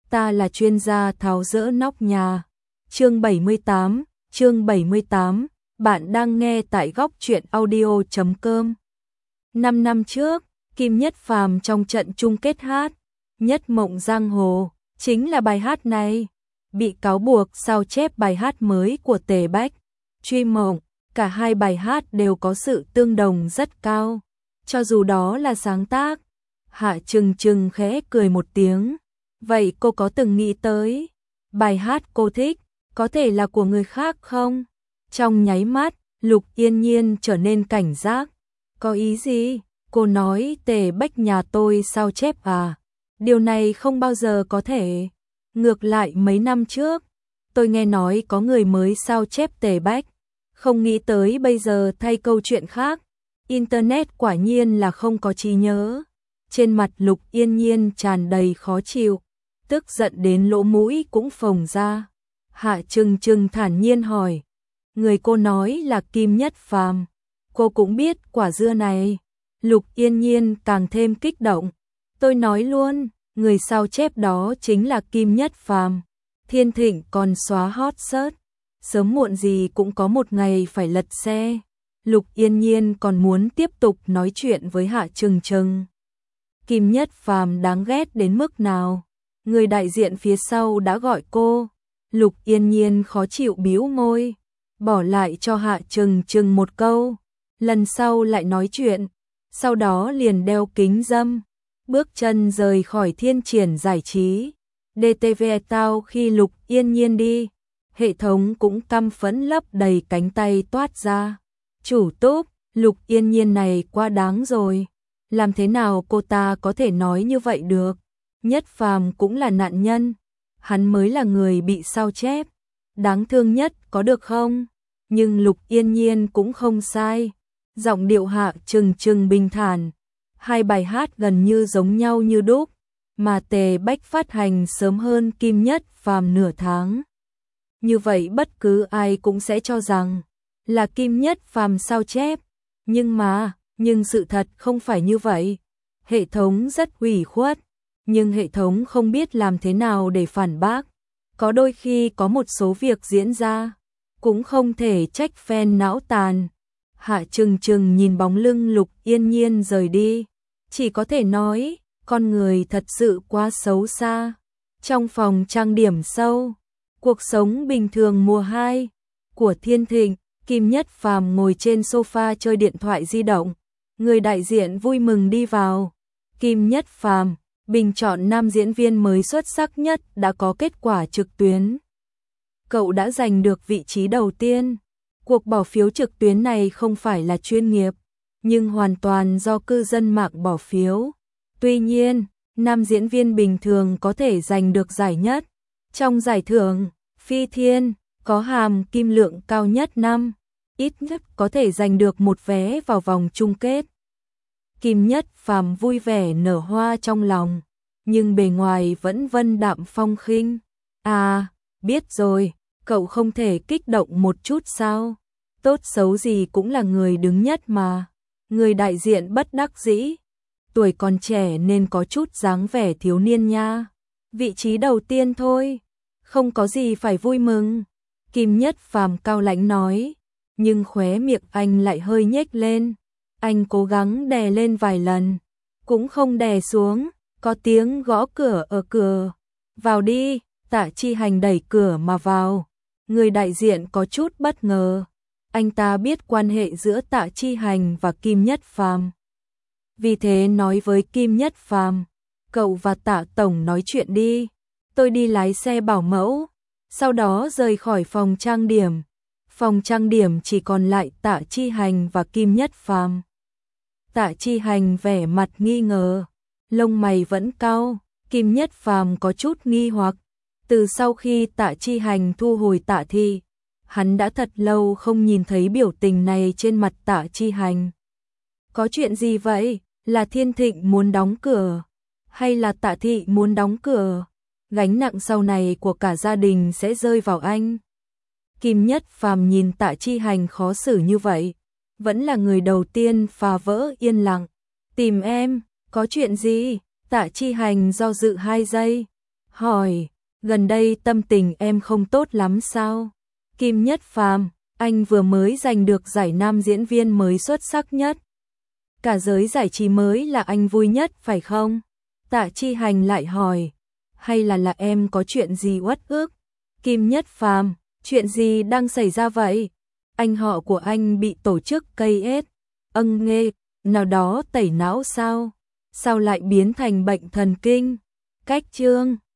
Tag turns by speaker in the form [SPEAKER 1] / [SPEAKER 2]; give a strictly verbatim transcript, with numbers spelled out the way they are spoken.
[SPEAKER 1] ta là chuyên gia tháo dỡ nóc nhà. Chương bảy mươi tám, chương bảy mươi tám, bạn đang nghe tại góc truyện audio chấm com. Năm năm trước, Kim Nhất Phàm trong trận chung kết hát Nhất Mộng Giang Hồ, chính là bài hát này, bị cáo buộc sao chép bài hát mới của Tề Bách, Truy Mộng, cả hai bài hát đều có sự tương đồng rất cao, cho dù đó là sáng tác. Hạ Trừng Trừng khẽ cười một tiếng, vậy cô có từng nghĩ tới, bài hát cô thích, có thể là của người khác không? Trong nháy mắt, Lục Yên Nhiên trở nên cảnh giác, có ý gì? Cô nói Tề Bách nhà tôi sao chép à? Điều này không bao giờ có thể. Ngược lại mấy năm trước, tôi nghe nói có người mới sao chép Tề Bách, không nghĩ tới bây giờ thay câu chuyện khác. Internet quả nhiên là không có trí nhớ. Trên mặt Lục Yên Nhiên tràn đầy khó chịu, tức giận đến lỗ mũi cũng phồng ra. Hạ Trừng Trừng thản nhiên hỏi, người cô nói là Kim Nhất Phàm, cô cũng biết quả dưa này. Lục Yên Nhiên càng thêm kích động, tôi nói luôn, người sao chép đó chính là Kim Nhất Phàm. Thiên Thịnh còn xóa hot search, sớm muộn gì cũng có một ngày phải lật xe. Lục Yên Nhiên còn muốn tiếp tục nói chuyện với Hạ Trừng Trừng. Kim Nhất Phàm đáng ghét đến mức nào? Người đại diện phía sau đã gọi cô. Lục Yên Nhiên khó chịu bĩu môi, bỏ lại cho Hạ Trừng Trừng một câu, lần sau lại nói chuyện. Sau đó liền đeo kính râm, bước chân rời khỏi Thiên Triển Giải Trí. đê tê vê tao khi Lục Yên Nhiên đi, hệ thống cũng căm phẫn lấp đầy cánh tay toát ra. Chủ túp, Lục Yên Nhiên này quá đáng rồi. Làm thế nào cô ta có thể nói như vậy được? Nhất Phàm cũng là nạn nhân, hắn mới là người bị sao chép, đáng thương nhất có được không? Nhưng Lục Yên Nhiên cũng không sai. Giọng điệu Hạ Trừng Trừng bình thản, hai bài hát gần như giống nhau như đúc, mà Tề Bách phát hành sớm hơn Kim Nhất Phàm nửa tháng. Như vậy bất cứ ai cũng sẽ cho rằng là Kim Nhất Phàm sao chép, nhưng mà, nhưng sự thật không phải như vậy. Hệ thống rất ủy khuất, nhưng hệ thống không biết làm thế nào để phản bác. Có đôi khi có một số việc diễn ra, cũng không thể trách fan não tàn. Hạ Trừng Trừng nhìn bóng lưng Lục Yên Nhiên rời đi, chỉ có thể nói, con người thật sự quá xấu xa. Trong phòng trang điểm sâu, cuộc sống bình thường mùa hai của Thiên Thịnh, Kim Nhất Phàm ngồi trên sofa chơi điện thoại di động. Người đại diện vui mừng đi vào. Kim Nhất Phàm, bình chọn nam diễn viên mới xuất sắc nhất đã có kết quả trực tuyến. Cậu đã giành được vị trí đầu tiên. Cuộc bỏ phiếu trực tuyến này không phải là chuyên nghiệp, nhưng hoàn toàn do cư dân mạng bỏ phiếu. Tuy nhiên, nam diễn viên bình thường có thể giành được giải nhất. Trong giải thưởng, Phi Thiên có hàm kim lượng cao nhất năm, ít nhất có thể giành được một vé vào vòng chung kết. Kim Nhất Phàm vui vẻ nở hoa trong lòng, nhưng bề ngoài vẫn vân đạm phong khinh. À, biết rồi, cậu không thể kích động một chút sao? Tốt xấu gì cũng là người đứng nhất mà. Người đại diện bất đắc dĩ. Tuổi còn trẻ nên có chút dáng vẻ thiếu niên nha. Vị trí đầu tiên thôi, không có gì phải vui mừng. Kim Nhất Phàm cao lãnh nói, nhưng khóe miệng anh lại hơi nhếch lên. Anh cố gắng đè lên vài lần, cũng không đè xuống. Có tiếng gõ cửa ở cửa. Vào đi, Tạ Chi Hành đẩy cửa mà vào. Người đại diện có chút bất ngờ. Anh ta biết quan hệ giữa Tạ Chi Hành và Kim Nhất Phàm, vì thế nói với Kim Nhất Phàm, cậu và Tạ tổng nói chuyện đi, tôi đi lái xe bảo mẫu. Sau đó rời khỏi phòng trang điểm. Phòng trang điểm chỉ còn lại Tạ Chi Hành và Kim Nhất Phàm. Tạ Chi Hành vẻ mặt nghi ngờ, lông mày vẫn cau. Kim Nhất Phàm có chút nghi hoặc. Từ sau khi Tạ Chi Hành thu hồi Tạ Thị, hắn đã thật lâu không nhìn thấy biểu tình này trên mặt Tạ Chi Hành. Có chuyện gì vậy? Là Thiên Thịnh muốn đóng cửa? Hay là Tạ Thị muốn đóng cửa? Gánh nặng sau này của cả gia đình sẽ rơi vào anh. Kim Nhất Phàm nhìn Tạ Chi Hành khó xử như vậy, vẫn là người đầu tiên phá vỡ yên lặng. Tìm em, có chuyện gì? Tạ Chi Hành do dự hai giây, hỏi, gần đây tâm tình em không tốt lắm sao? Kim Nhất Phàm, anh vừa mới giành được giải nam diễn viên mới xuất sắc nhất. Cả giới giải trí mới là anh vui nhất phải không? Tạ Chi Hành lại hỏi, hay là là em có chuyện gì uất ức? Kim Nhất Phàm, chuyện gì đang xảy ra vậy? Anh họ của anh bị tổ chức cây ết, âng nghê, nào đó tẩy não sao? Sao lại biến thành bệnh thần kinh? Cách chương